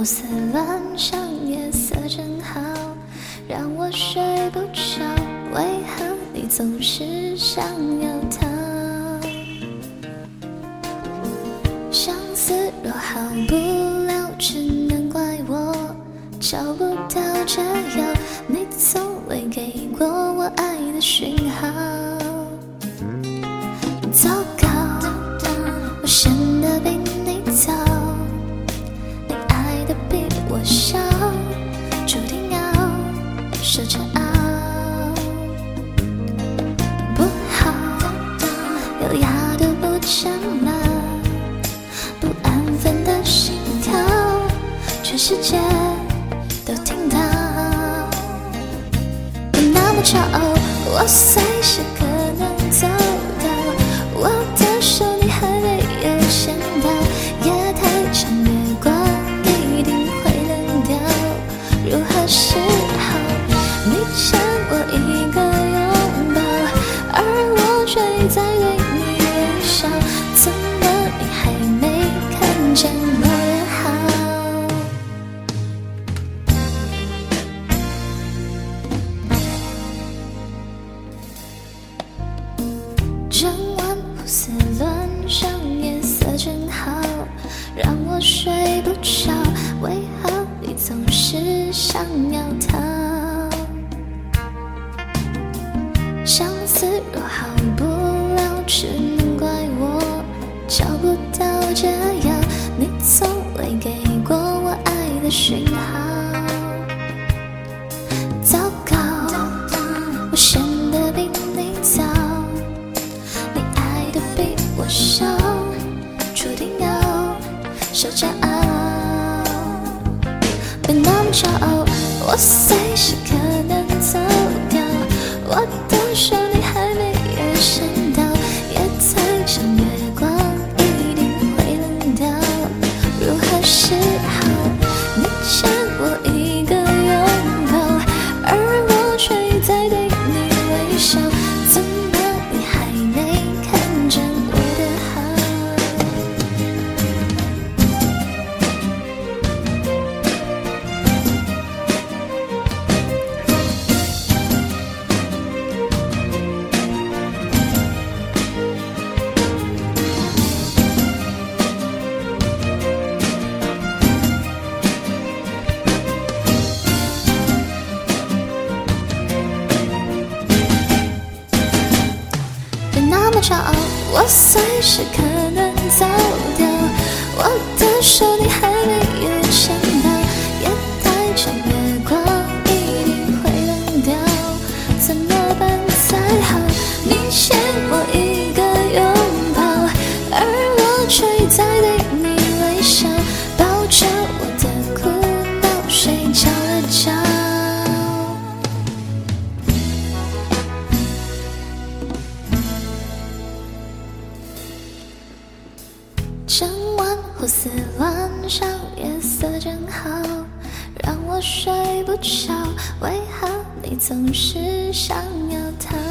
胡思乱想，夜色正好，让我睡不着。为何你总是想要逃？相思若好不了，只能怪我找不到解药。你从未给过我爱的讯号。糟糕，我显得比你早，你爱的比我少，注定要受煎熬。不好，优雅的不见了，不安分的心跳，全世界都听到。别那么骄傲，我随时可能走到，我的手你还没有牵到，夜太长，月光一定会冷掉，如何是好？你欠我一个拥抱，而我却在对你微笑，怎么你还没看见我的好？整晚胡思乱想，夜色正好，让我睡不着。为何你总是想要逃？相思若好不了，只能怪我找不到解药。你从未给过我爱的讯号。糟糕，我显得比你早，你爱的比我少，注定要受煎熬。别那么骄傲，我随时可能走掉，我的手你还没有牵到，夜太长，月光一定会冷掉，如何是好？你欠我一个拥抱，而我却在对你微笑，怎么你还没看见我的好？别那么骄傲，我随时可能走掉，我的手你还没有牵到，夜太长，月光一定会冷掉，怎么办才好？你欠我一个拥抱，而我却在对你微笑，抱着我的苦恼睡着了觉。整晚胡思乱想，夜色正好，让我睡不着。为何你总是想要逃？